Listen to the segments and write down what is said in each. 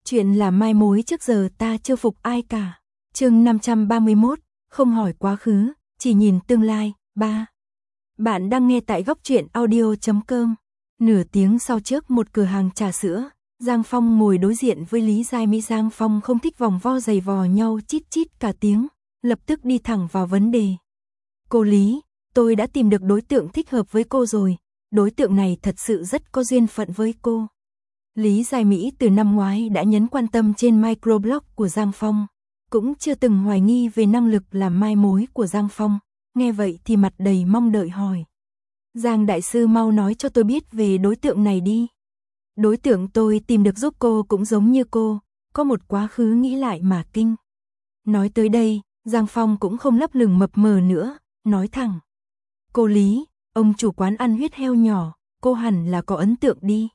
Chuyện là mai mối trước giờ ta chưa phục ai cả. Chương 531, không hỏi quá khứ, chỉ nhìn tương lai. 3. Bạn đang nghe tại góc truyện audio.com. Nửa tiếng sau trước một cửa hàng trà sữa, Giang Phong ngồi đối diện với Lý Giai Mỹ. Giang Phong không thích vòng vo giày vò nhau chít chít cả tiếng, lập tức đi thẳng vào vấn đề. Cô Lý, tôi đã tìm được đối tượng thích hợp với cô rồi, đối tượng này thật sự rất có duyên phận với cô. Lý Giai Mỹ từ năm ngoái đã nhấn quan tâm trên microblog của Giang Phong, cũng chưa từng hoài nghi về năng lực làm mai mối của Giang Phong, nghe vậy thì mặt đầy mong đợi hỏi. Giang đại sư mau nói cho tôi biết về đối tượng này đi. Đối tượng tôi tìm được giúp cô cũng giống như cô, có một quá khứ nghĩ lại mà kinh. Nói tới đây, Giang Phong cũng không lấp lửng mập mờ nữa, nói thẳng. Cô Lý, ông chủ quán ăn huyết heo nhỏ, cô hẳn là có ấn tượng đi.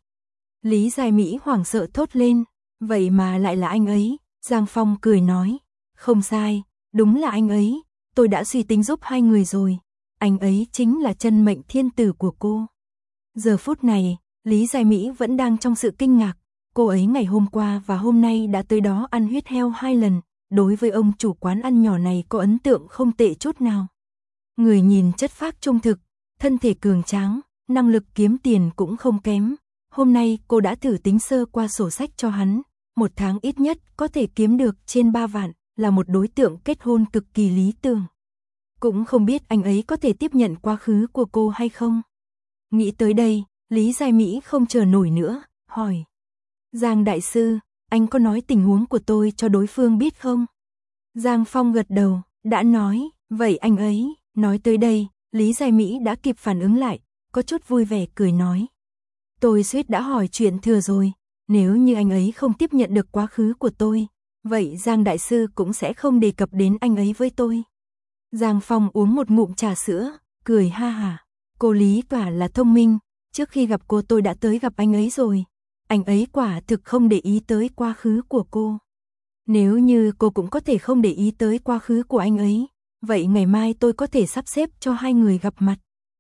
Lý Giai Mỹ hoảng sợ thốt lên, vậy mà lại là anh ấy. Giang Phong cười nói, không sai, đúng là anh ấy, tôi đã suy tính giúp hai người rồi, anh ấy chính là chân mệnh thiên tử của cô. Giờ phút này, Lý Giai Mỹ vẫn đang trong sự kinh ngạc, cô ấy ngày hôm qua và hôm nay đã tới đó ăn huyết heo 2 lần, đối với ông chủ quán ăn nhỏ này có ấn tượng không tệ chút nào. Người nhìn chất phác trung thực, thân thể cường tráng, năng lực kiếm tiền cũng không kém. Hôm nay cô đã thử tính sơ qua sổ sách cho hắn, một tháng ít nhất có thể kiếm được trên 3 vạn, là một đối tượng kết hôn cực kỳ lý tưởng. Cũng không biết anh ấy có thể tiếp nhận quá khứ của cô hay không. Nghĩ tới đây, Lý Giai Mỹ không chờ nổi nữa, hỏi. Giang đại sư, anh có nói tình huống của tôi cho đối phương biết không? Giang Phong gật đầu, đã nói, vậy anh ấy, nói tới đây, Lý Giai Mỹ đã kịp phản ứng lại, có chút vui vẻ cười nói. Tôi suýt đã hỏi chuyện thừa rồi, nếu như anh ấy không tiếp nhận được quá khứ của tôi, vậy Giang đại sư cũng sẽ không đề cập đến anh ấy với tôi. Giang Phong uống một ngụm trà sữa, cười ha hả. Cô Lý quả là thông minh, trước khi gặp cô tôi đã tới gặp anh ấy rồi. Anh ấy quả thực không để ý tới quá khứ của cô. Nếu như cô cũng có thể không để ý tới quá khứ của anh ấy, vậy ngày mai tôi có thể sắp xếp cho hai người gặp mặt.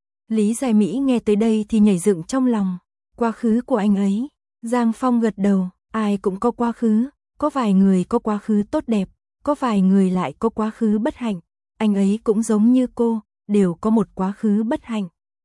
Lý Giai Mỹ nghe tới đây thì nhảy dựng trong lòng. Quá khứ của anh ấy. Giang Phong gật đầu, ai cũng có quá khứ, có vài người có quá khứ tốt đẹp, có vài người lại có quá khứ bất hạnh. Anh ấy cũng giống như cô, đều có một quá khứ bất hạnh.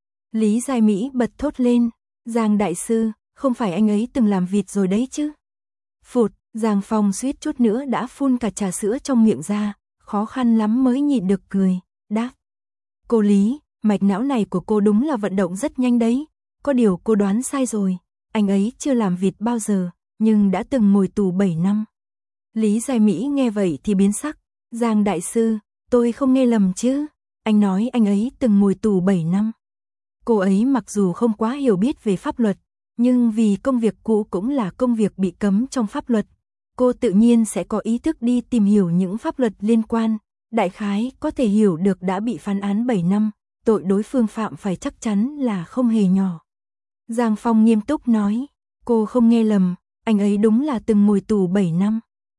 Lý Giai Mỹ bật thốt lên, Giang đại sư, không phải anh ấy từng làm vịt rồi đấy chứ? Phụt, Giang Phong suýt chút nữa đã phun cả trà sữa trong miệng ra, khó khăn lắm mới nhịn được cười, đáp. Cô Lý, mạch não này của cô đúng là vận động rất nhanh đấy, có điều cô đoán sai rồi, anh ấy chưa làm vịt bao giờ, nhưng đã từng ngồi tù 7 năm. Lý Giai Mỹ nghe vậy thì biến sắc, Giang đại sư, tôi không nghe lầm chứ, anh nói anh ấy từng ngồi tù 7 năm. Cô ấy mặc dù không quá hiểu biết về pháp luật, nhưng vì công việc cũ cũng là công việc bị cấm trong pháp luật, cô tự nhiên sẽ có ý thức đi tìm hiểu những pháp luật liên quan, đại khái có thể hiểu được đã bị phán án 7 năm, tội đối phương phạm phải chắc chắn là không hề nhỏ. Giang Phong nghiêm túc nói, cô không nghe lầm, anh ấy đúng là từng ngồi tù 7 năm.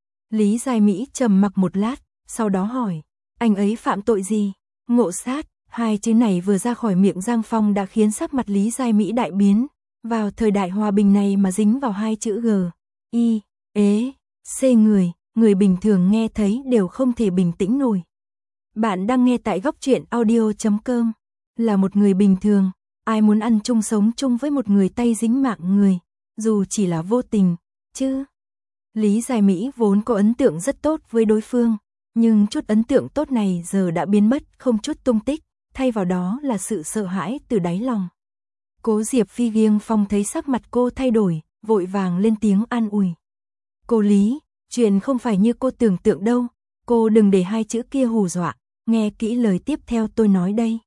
Lý Giai Mỹ trầm mặc một lát, sau đó hỏi, anh ấy phạm tội gì? Ngộ sát, hai chữ này vừa ra khỏi miệng Giang Phong đã khiến sắc mặt Lý Giai Mỹ đại biến, vào thời đại hòa bình này mà dính vào hai chữ G, I, ế, C người bình thường nghe thấy đều không thể bình tĩnh nổi. Bạn đang nghe tại góc truyện audio.com, là một người bình thường. Ai muốn ăn chung sống chung với một người tay dính mạng người, dù chỉ là vô tình, chứ. Lý Giai Mỹ vốn có ấn tượng rất tốt với đối phương, nhưng chút ấn tượng tốt này giờ đã biến mất không chút tung tích, thay vào đó là sự sợ hãi từ đáy lòng. Cố Diệp Phi Giang Phong thấy sắc mặt cô thay đổi, vội vàng lên tiếng an ủi. Cô Lý, chuyện không phải như cô tưởng tượng đâu, cô đừng để hai chữ kia hù dọa, nghe kỹ lời tiếp theo tôi nói đây.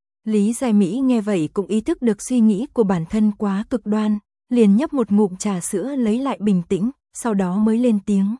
Lý Giai Mỹ nghe vậy cũng ý thức được suy nghĩ của bản thân quá cực đoan, liền nhấp một ngụm trà sữa lấy lại bình tĩnh, sau đó mới lên tiếng.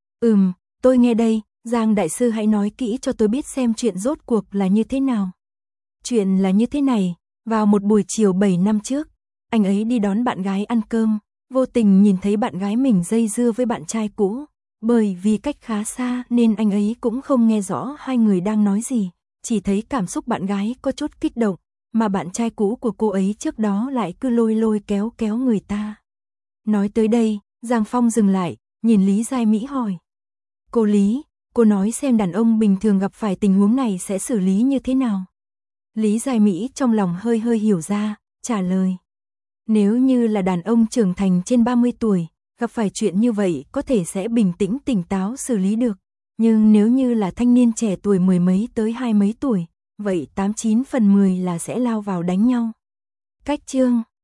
Tôi nghe đây, Giang đại sư hãy nói kỹ cho tôi biết xem chuyện rốt cuộc là như thế nào. Chuyện là như thế này, vào một buổi chiều 7 năm trước, anh ấy đi đón bạn gái ăn cơm, vô tình nhìn thấy bạn gái mình dây dưa với bạn trai cũ, bởi vì cách khá xa nên anh ấy cũng không nghe rõ hai người đang nói gì. Chỉ thấy cảm xúc bạn gái có chút kích động, mà bạn trai cũ của cô ấy trước đó lại cứ lôi kéo người ta. Nói tới đây, Giang Phong dừng lại, nhìn Lý Giai Mỹ hỏi. Cô Lý, cô nói xem đàn ông bình thường gặp phải tình huống này sẽ xử lý như thế nào? Lý Giai Mỹ trong lòng hơi hơi hiểu ra, trả lời. Nếu như là đàn ông trưởng thành trên 30 tuổi, gặp phải chuyện như vậy có thể sẽ bình tĩnh tỉnh táo xử lý được. Nhưng nếu như là thanh niên trẻ tuổi mười mấy tới 20 mấy tuổi, vậy 89 phần 10 là sẽ lao vào đánh nhau. Cách chương